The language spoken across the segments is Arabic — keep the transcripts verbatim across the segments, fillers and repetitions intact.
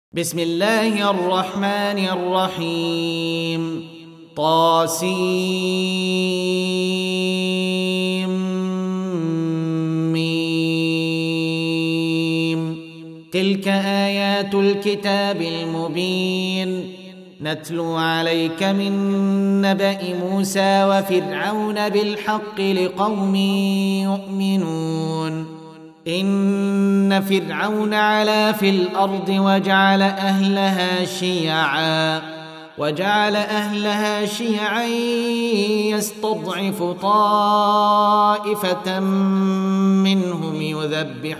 بسم الله الرحمن الرحيم طاسيم ميم تلك آيات الكتاب المبين نتلو عليك من نبأ موسى وفرعون بالحق لقوم يؤمنون إن فرعون علا في الأرض وجعل أهلها شيعا وجعل أهلها شيعا يستضعف طائفة منهم يذبح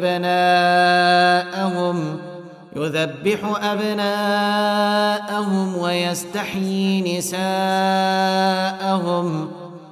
أبناءهم يذبح أبناءهم ويستحيي نساءهم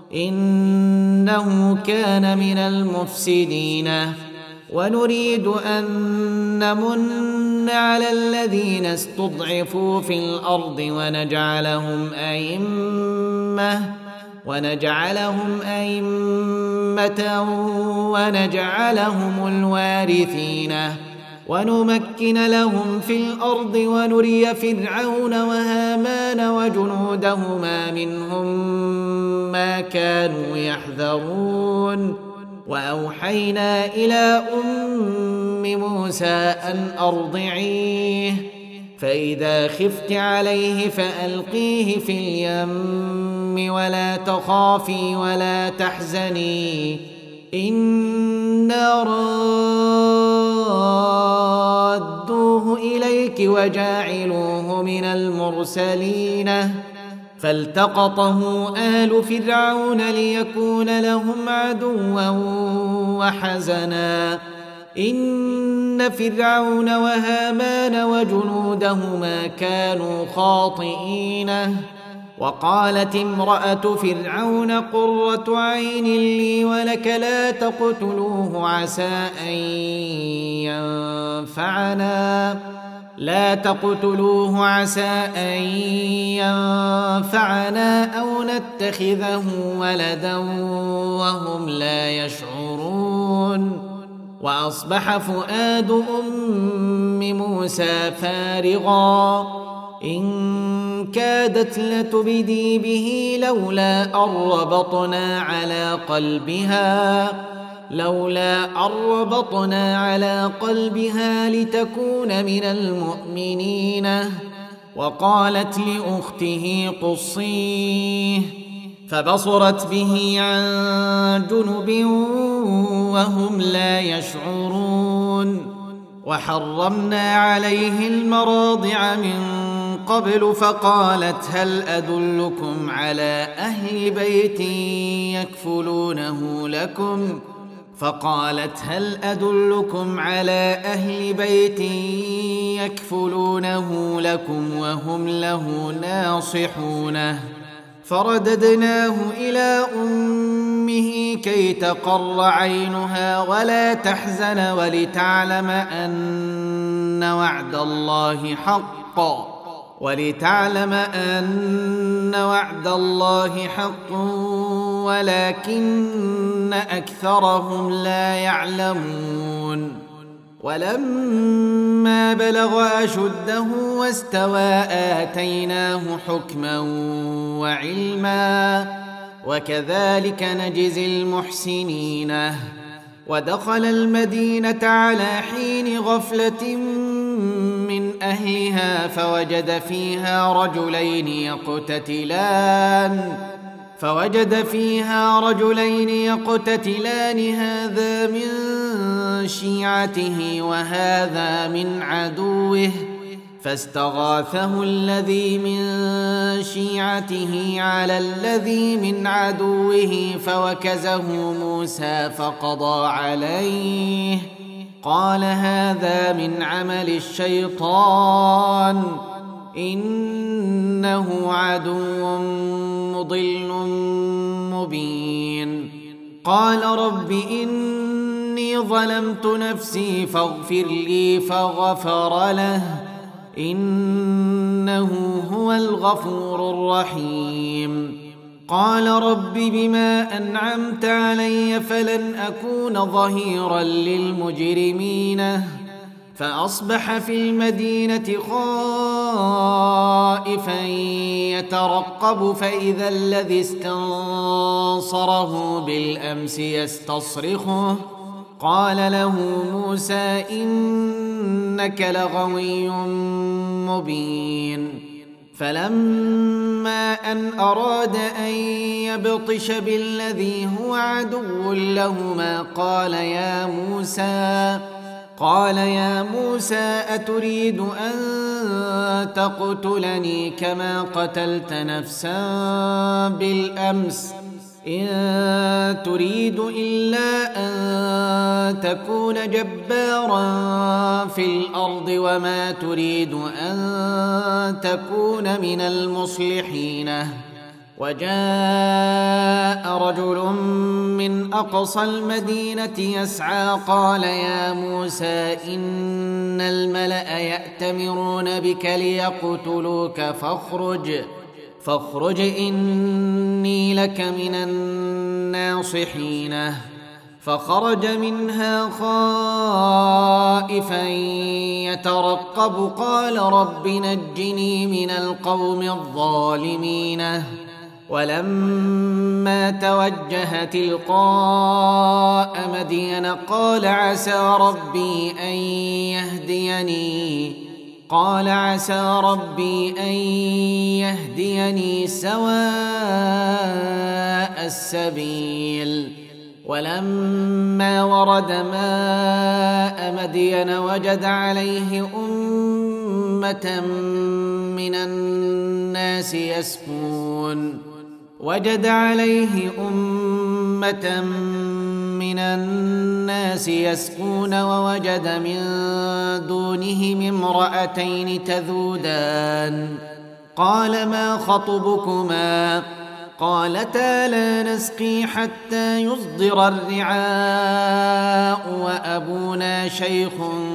إنه كان من المفسدين ونريد أن نمن على الذين استضعفوا في الأرض ونجعلهم أئمة ونجعلهم أئمة ونجعلهم الوارثين ونمكن لهم في الأرض ونري فرعون وهامان وجنودهما منهم ما كانوا يحذرون وأوحينا إلى أم موسى أن أرضعيه فإذا خفت عليه فألقيه في اليم ولا تخافي ولا تحزني إنا رادوه إليك وجاعلوه من المرسلين فالتقطه آل فرعون ليكون لهم عدوا وحزنا إن فرعون وهامان وجنودهما كانوا خاطئين وقالت امرأة فرعون قرة عين لي ولك لا تقتلوه عسى أن ينفعنا لا تقتلوه عسى أن ينفعنا أو نتخذه ولدا وهم لا يشعرون وأصبح فؤاد أم موسى فارغا إن كادت لتبدي به لولا أن ربطنا على قلبها لولا أن ربطنا على قلبها لتكون من المؤمنين وقالت لأخته قصيه فبصرت به عن جنب وهم لا يشعرون وحرمنا عليه المراضع من قبل فقالت هل أدلكم على أهل بيت يكفلونه لكم فقالت هل أدلكم على أهل بيت يكفلونه لكم وهم له ناصحونه فرددناه إلى أمه كي تقر عينها ولا تحزن ولتعلم أن وعد الله حق ولتعلم أن وعد الله حق ولكن أكثرهم لا يعلمون ولما بلغ أشده واستوى آتيناه حكما وعلما وكذلك نجزي المحسنين ودخل المدينة على حين غفلة من أهلها فوجد فيها رجلين يقتتلان فوجد فيها رجلين يقتتلان هذا من شيعته وهذا من عدوه فاستغاثه الذي من شيعته على الذي من عدوه فوكزه موسى فقضى عليه قال هذا من عمل الشيطان إنه عدو مضل مبين قال رب إني ظلمت نفسي فاغفر لي فغفر له إنه هو الغفور الرحيم قال رب بما أنعمت علي فلن أكون ظهيرا للمجرمين فأصبح في المدينة خائفا يترقب فإذا الذي استنصره بالأمس يستصرخه قال له موسى إنك لغوي مبين فلما أن أراد أن يبطش بالذي هو عدو لهما قال يا موسى قال يا موسى أتريد أن تقتلني كما قتلت نفسا بالأمس إن تريد إلا أن تكون جبارا في الأرض وما تريد أن تكون من المصلحين وجاء رجل من أقصى المدينة يسعى قال يا موسى إن الملأ يأتمرون بك ليقتلوك فاخرج فاخرج إني لك من الناصحين فخرج منها خائفا يترقب قال رب نجني من القوم الظالمين ولما توجه تلقاء مدين قال عسى ربي أن يهديني قال عسى ربي أن يهديني سواء السبيل ولما ورد ماء مدين وجد عليه أمة من الناس يسقون وجد عليه أمة من الناس يسقون ووجد من دونهم امرأتين تذودان قال ما خطبكما قالتا لا نسقي حتى يصدر الرعاء وأبونا شيخ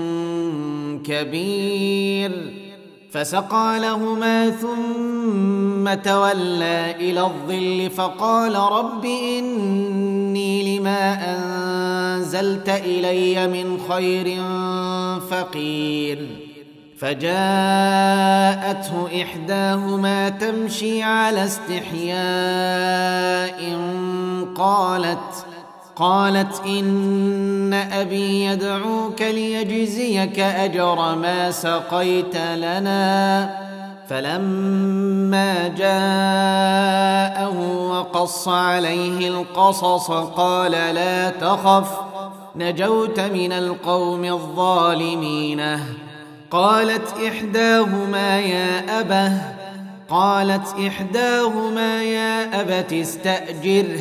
كبير فسقى لهما ثم تولى إلى الظل فقال رب إني لما أنزلت إلي من خير فقير فجاءته إحداهما تمشي على استحياء قالت قالت إن أبي يدعوك ليجزيك أجر ما سقيت لنا فلما جاءه وقص عليه القصص قال لا تخف نجوت من القوم الظالمين قالت إحداهما يا أبه قالت إحداهما يا أبت استأجره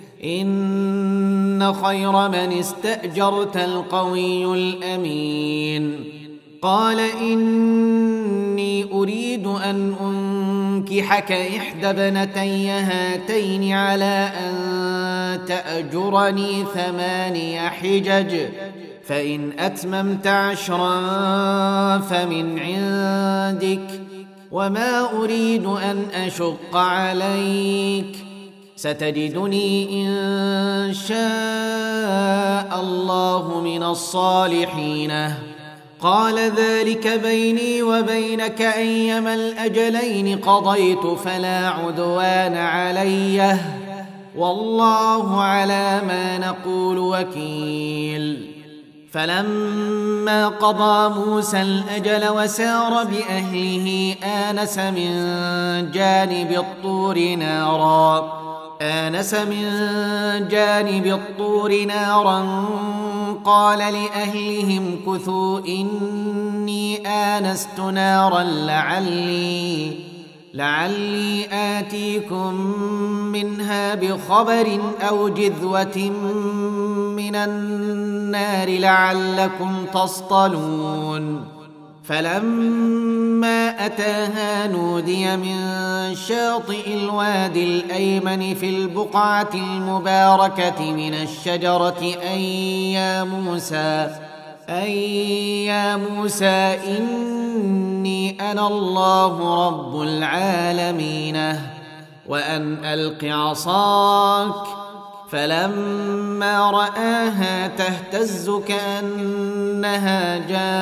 إن خير من استأجرت القوي الأمين قال إني أريد أن أنكحك إحدى ابنتي هاتين على أن تأجرني ثماني حجج فإن أتممت عشرا فمن عندك وما أريد أن أشق عليك ستجدني إن شاء الله من الصالحين قال ذلك بيني وبينك أيما الأجلين قضيت فلا عدوان علي والله على ما نقول وكيل فلما قضى موسى الأجل وسار بأهله آنس من جانب الطور نارا آنس من جانب الطور نارا قال لأهلهم كثوا إني آنست نارا لعلي لعلي آتيكم منها بخبر أو جذوة من النار لعلكم تصطلون فلما أتاها نودي من شاطئ الوادي الأيمن في البقعة المباركة من الشجرة أن يا موسى أن يا موسى إني أنا الله رب العالمين وأن ألق عصاك فلما رآها تهتز كأنها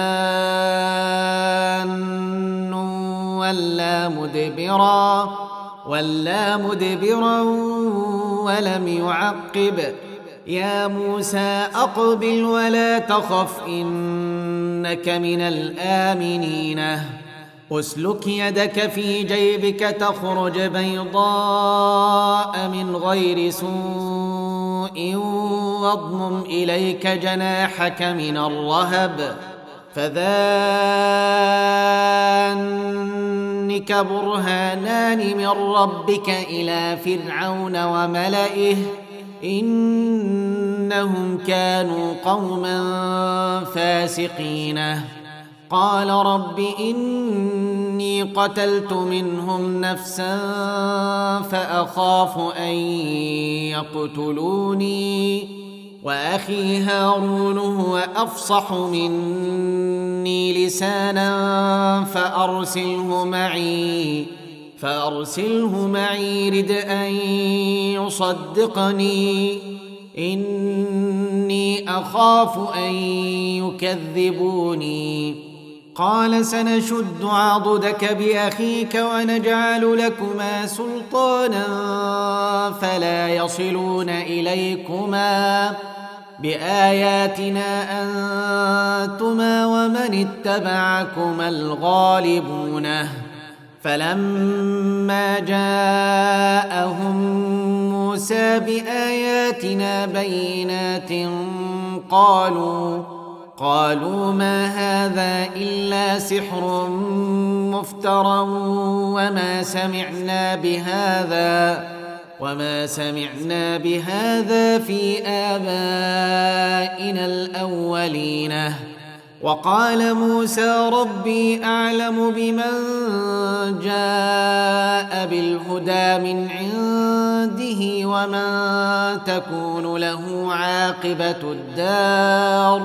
جان ولا مدبرا ولا مدبرا ولم يعقب يا موسى أقبل ولا تخف إنك من الآمنين أسلك يدك في جيبك تخرج بيضاء من غير سوء واضمم إليك جناحك من الرهب فذلك برهانان من ربك إلى فرعون وملئه إنهم كانوا قوما فاسقين قال رب إني قتلت منهم نفسا فأخاف أن يقتلوني وأخي هارون هو أفصح مني لسانا فأرسله معي فأرسله معي رد أن يصدقني إني أخاف أن يكذبوني قال سنشد عضدك بأخيك ونجعل لكما سلطانا فلا يصلون إليكما بآياتنا أنتما ومن اتبعكما الغالبون فلما جاءهم موسى بآياتنا بينات قالوا قالوا ما هذا إلا سحر مفترى وما سمعنا بهذا وما سمعنا بهذا في آبائنا الأولين وقال موسى ربي أعلم بمن جاء بالهدى من عنده ومن تكون له عاقبة الدار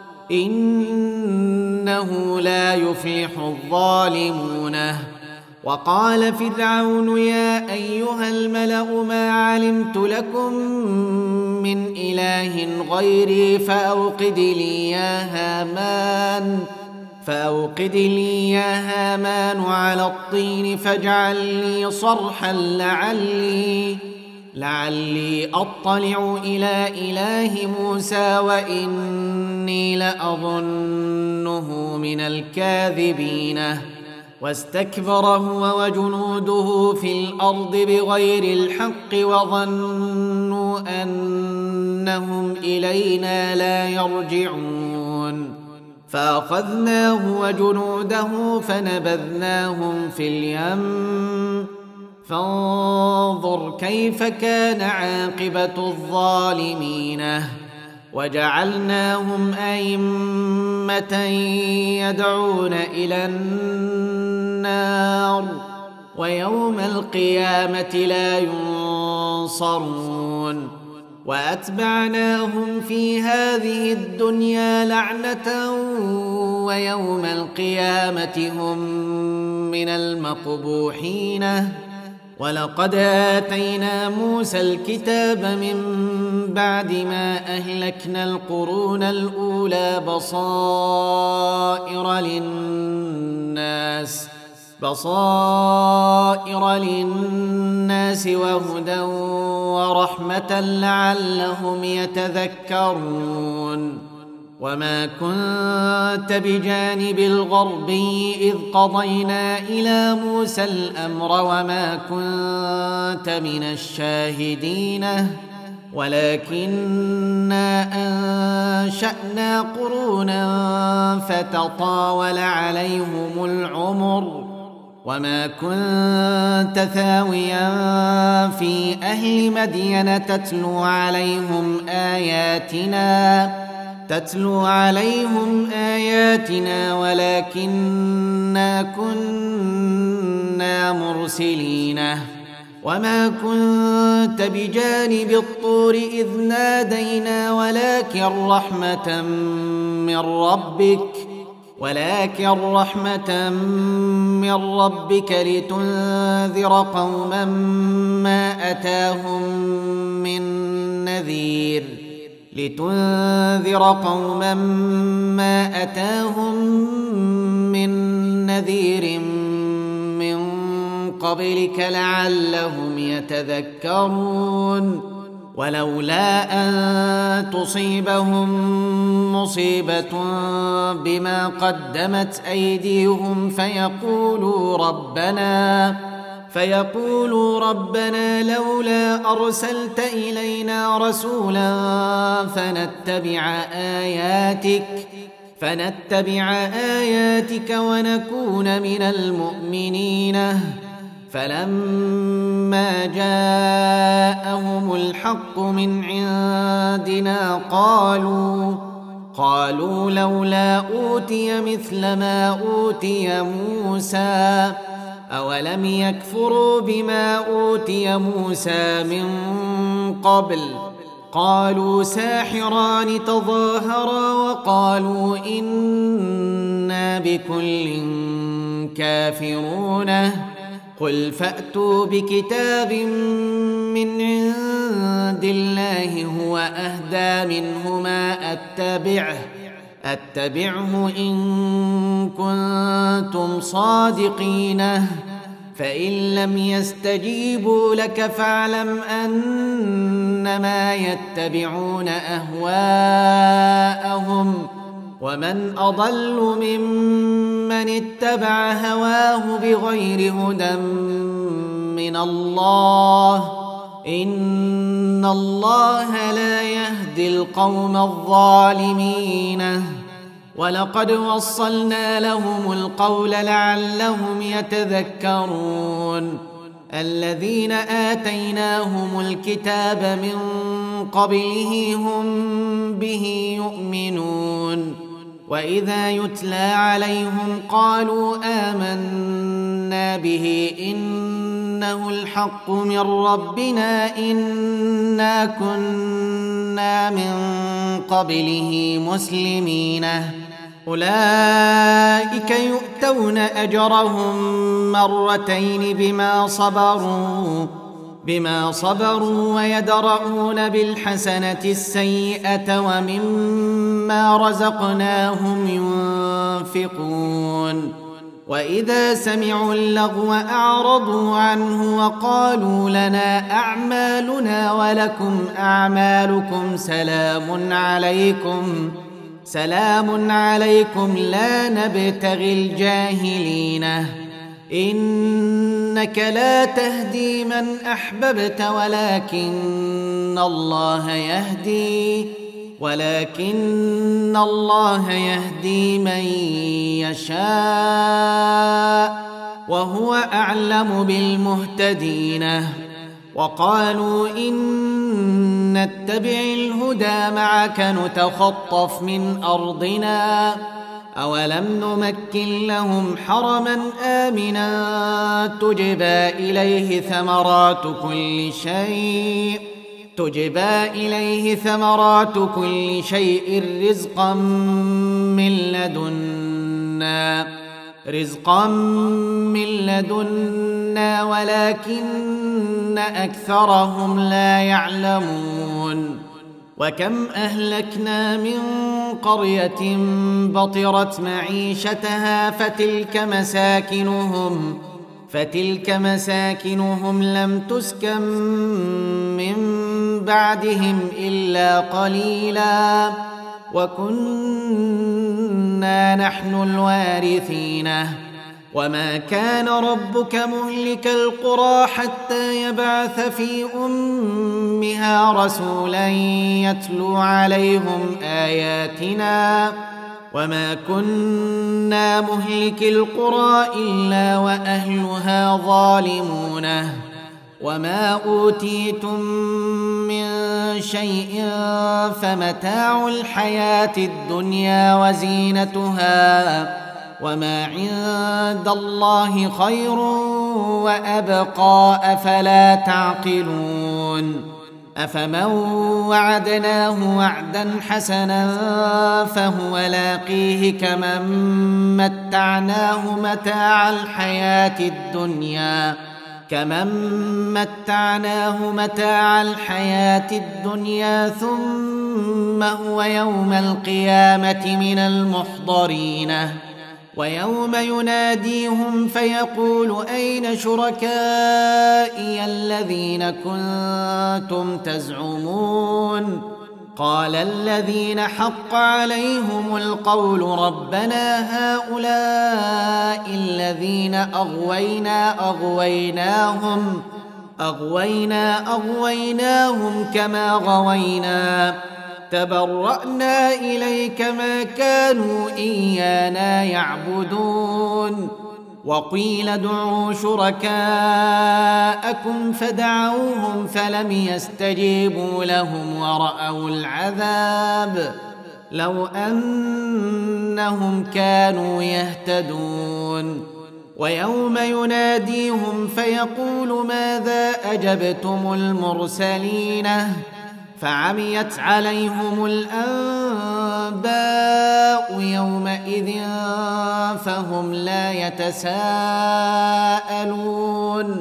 إنه لا يفلح الظالمون وقال فرعون يا أيها الملأ ما علمت لكم من إله غيري فأوقد لي يا هامان فأوقد لي يا هامان على الطين فاجعل لي صرحا لعلي لعلي أطلع إلى إله موسى وإني لأظنه من الكاذبين واستكبر هو وجنوده في الأرض بغير الحق وظنوا أنهم إلينا لا يرجعون فأخذناه وجنوده فنبذناهم في اليم فانظر كيف كان عاقبة الظالمين وجعلناهم أئمة يدعون إلى النار ويوم القيامة لا ينصرون وأتبعناهم في هذه الدنيا لعنة ويوم القيامة هم من المقبوحين ولقد آتينا موسى الكتاب من بعد ما أهلكنا القرون الأولى بصائر للناس بصائر للناس وهدى ورحمة لعلهم يتذكرون وما كنت بجانب الغربي إذ قضينا إلى موسى الأمر وما كنت من الشاهدين ولكننا أنشأنا قرونا فتطاول عليهم العمر وما كنت ثاويا في أهل مدين تتلو عليهم آياتنا تتلو عليهم آياتنا ولكننا كنا مرسلين وما كنت بجانب الطور إذ نادينا ولكن رحمة من ربك ولكن رحمة من ربك لتنذر قوما ما أتاهم من نذير لتنذر قوما ما أتاهم من نذير من قبلك لعلهم يتذكرون ولولا أن تصيبهم مصيبة بما قدمت أيديهم فيقولوا ربنا فيقولوا ربنا لولا أرسلت إلينا رسولا فنتبع آياتك فنتبع آياتك ونكون من المؤمنين فلما جاءهم الحق من عندنا قالوا قالوا لولا أوتي مثل ما أوتي موسى أولم يكفروا بما أوتي موسى من قبل قالوا ساحران تظاهرا وقالوا إنا بكل كافرون قل فأتوا بكتاب من عند الله هو أهدى منهما أتبعه أتبعه إن كنتم صادقين فإن لم يستجيبوا لك فاعلم أنما يتبعون أهواءهم ومن أضل ممن اتبع هواه بغير هدى من الله إن الله لا يهدي القوم الظالمين ولقد وصلنا لهم القول لعلهم يتذكرون الذين آتيناهم الكتاب من قبله هم به يؤمنون وإذا يتلى عليهم قالوا آمنا به إنه الحق من ربنا إنا كنا من قبله مسلمين أولئك يؤتون أجرهم مرتين بما صبروا بما صبروا ويدرؤون بالحسنة السيئة ومما رزقناهم ينفقون وإذا سمعوا اللغو أعرضوا عنه وقالوا لنا أعمالنا ولكم أعمالكم سلام عليكم سلام عليكم لا نبتغي الجاهلين إنك لا تهدي من أحببت ولكن الله يهدي ولكن الله يهدي من يشاء وهو أعلم بالمهتدين وقالوا إن نتبع الهدى معك نتخطف من أرضنا أولم نمكن لهم حرما آمنا تجبى إليه ثمرات كل شيء تجبى إليه ثمرات كل شيء رزقا من لدنا رزقا من لدنا ولكن أكثرهم لا يعلمون وكم أهلكنا من قرية بطرت معيشتها فتلك مساكنهم فتلك مساكنهم لم تسكن من بعدهم إلا قليلا وكنا نحن الوارثين وما كان ربك مهلك القرى حتى يبعث في أمها رسولا يتلو عليهم آياتنا وما كنا مهلك القرى إلا وأهلها ظالمون وما أوتيتم من شيء فمتاع الحياة الدنيا وزينتها وما عند الله خير وأبقى أفلا تعقلون أفمن وعدناه وعدا حسنا فهو لاقيه كمن متعناه متاع الحياة الدنيا كمن متعناه متاع الحياة الدنيا ثم هو يوم القيامة من المحضرين ويوم يناديهم فيقول أين شركائي الذين كنتم تزعمون قال الذين حق عليهم القول ربنا هؤلاء الذين أغوينا أغويناهم أغوينا أغويناهم كما غوينا تبرأنا إليك ما كانوا إيانا يعبدون وقيل ادعوا شركاءكم فدعوهم فلم يستجيبوا لهم ورأوا العذاب لو أنهم كانوا يهتدون ويوم يناديهم فيقول ماذا أجبتم المرسلين فعميت عليهم الأنباء يومئذ فهم لا يتساءلون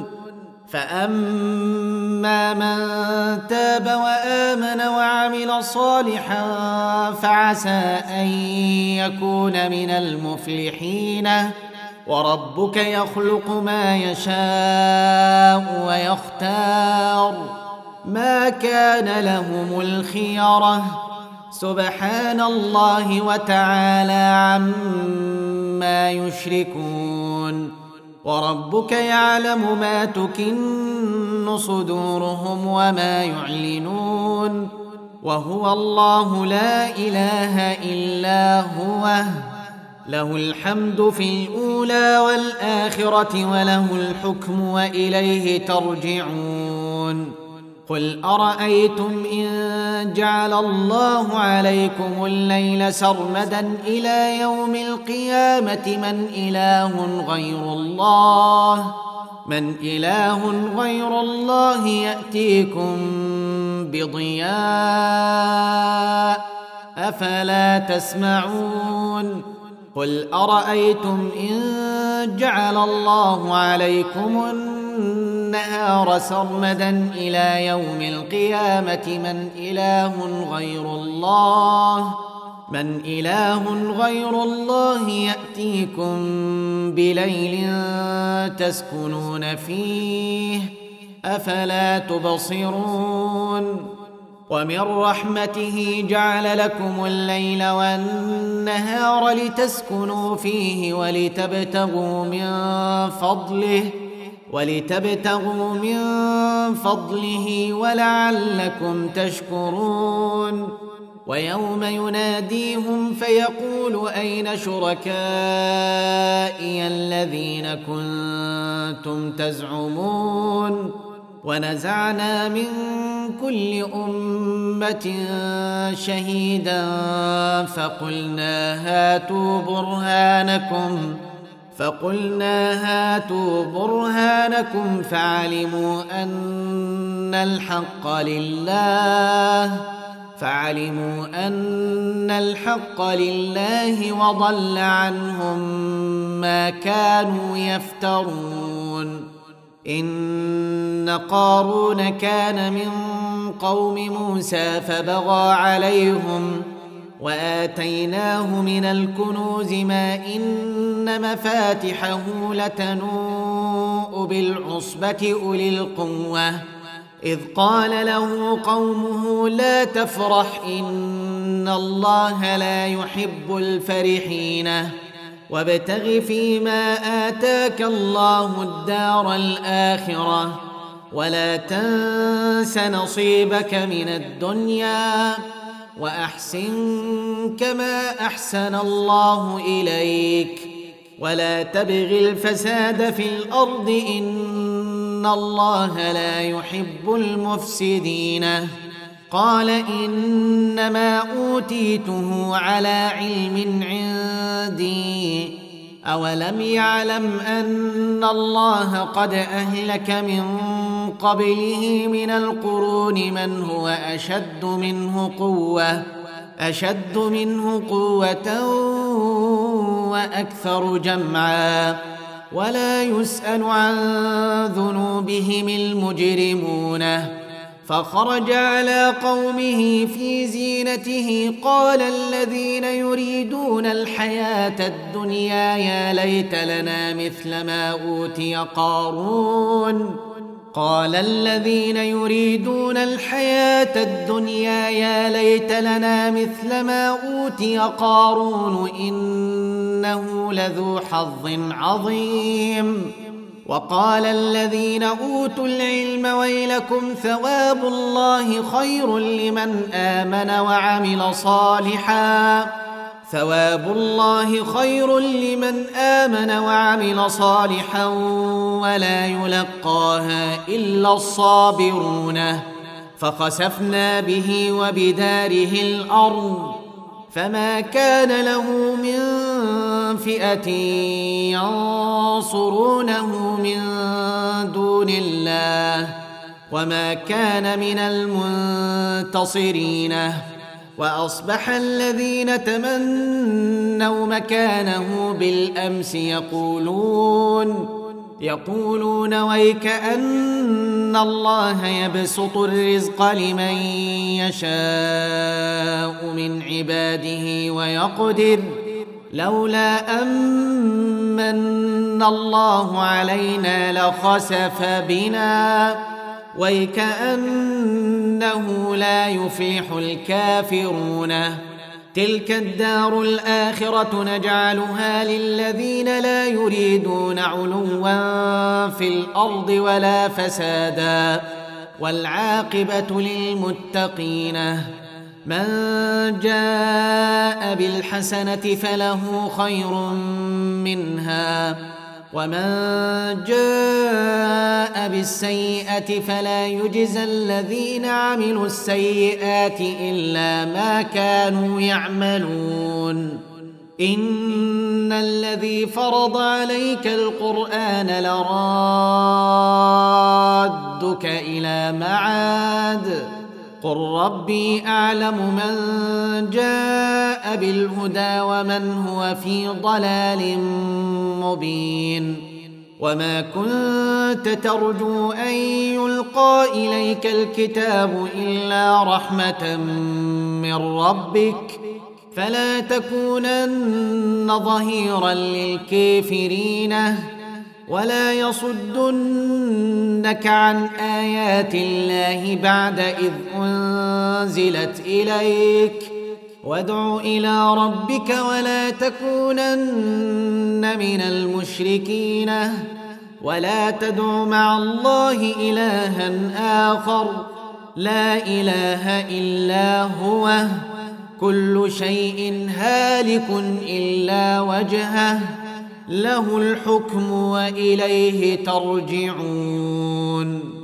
فأما من تاب وآمن وعمل صالحا فعسى أن يكون من المفلحين وربك يخلق ما يشاء ويختار ما كان لهم الخيرة سبحان الله وتعالى عما يشركون وربك يعلم ما تكن صدورهم وما يعلنون وهو الله لا إله إلا هو له الحمد في الأولى والآخرة وله الحكم وإليه ترجعون قل أرأيتم إن جعل الله عليكم الليل سرمدا إلى يوم القيامة من إله غير الله من إله غير الله يأتيكم بضياء أفلا تسمعون قل أرأيتم إن جعل الله عليكم النهار سرمدا إلى يوم القيامة من إله غير الله من إله غير الله يأتيكم بليل تسكنون فيه أفلا تبصرون ومن رحمته جعل لكم الليل والنهار لتسكنوا فيه ولتبتغوا من فضله ولتبتغوا من فضله ولعلكم تشكرون ويوم يناديهم فيقول أين شركائي الذين كنتم تزعمون ونزعنا من كل أمة شهيدا فقلنا هاتوا برهانكم فقلنا هاتوا برهانكم فعلموا أن الحق لله فعلموا أن الحق لله وضل عنهم ما كانوا يفترون إن قارون كان من قوم موسى فبغى عليهم وآتيناه من الكنوز ما إن مفاتحه لتنوء بالعصبة أولي القوة إذ قال له قومه لا تفرح إن الله لا يحب الفرحين وابتغ فيما آتاك الله الدار الآخرة ولا تنس نصيبك من الدنيا وأحسن كما أحسن الله إليك ولا تبغ الفساد في الأرض إن الله لا يحب المفسدين قال إنما أوتيته على علم عندي أولم يعلم أن الله قد أهلك من قبله من القرون من هو أشد منه قوة أشد منه قوة وأكثر جمعا ولا يسأل عن ذنوبهم المجرمون. فخرج على قومه في زينته قال الذين يريدون الحياة الدنيا يا ليت لنا مثل ما أوتي قارون قال الذين يريدون الحياة الدنيا يا ليت لنا مثل ما أوتي قارون إنه لذو حظ عظيم. وقال الذين أوتوا العلم ويلكم ثواب الله خير لمن آمن وعمل صالحا ثواب الله خير لمن آمن وعمل صالحا ولا يلقاها إلا الصابرون. فخسفنا به وبداره الأرض فما كان له من فئة ينصرونه من دون الله وما كان من المنتصرين. وأصبح الذين تمنوا مكانه بالأمس يقولون يقولون ويكأن الله يبسط الرزق لمن يشاء من عباده ويقدر لولا أمن الله علينا لخسف بنا ويكأنه لا يفلح الكافرون. تلك الدار الآخرة نجعلها للذين لا يريدون علوا في الأرض ولا فسادا والعاقبة للمتقين. من جاء بالحسنة فله خير منها ومن جاء بالسيئة فلا يجزى الذين عملوا السيئات إلا ما كانوا يعملون. إن الذي فرض عليك القرآن لرادك إلى معاد قل ربي أعلم من جاء بالهدى ومن هو في ضلال مبين. وما كنت ترجو أن يلقى إليك الكتاب إلا رحمة من ربك فلا تكونن ظهيرا للكافرين ولا يصدنك عن آيات الله بعد إذ أنزلت إليك وادع إلى ربك ولا تكونن من المشركين ولا تدع مع الله إلها آخر لا إله إلا هو كل شيء هالك إلا وجهه له الحكم وإليه ترجعون.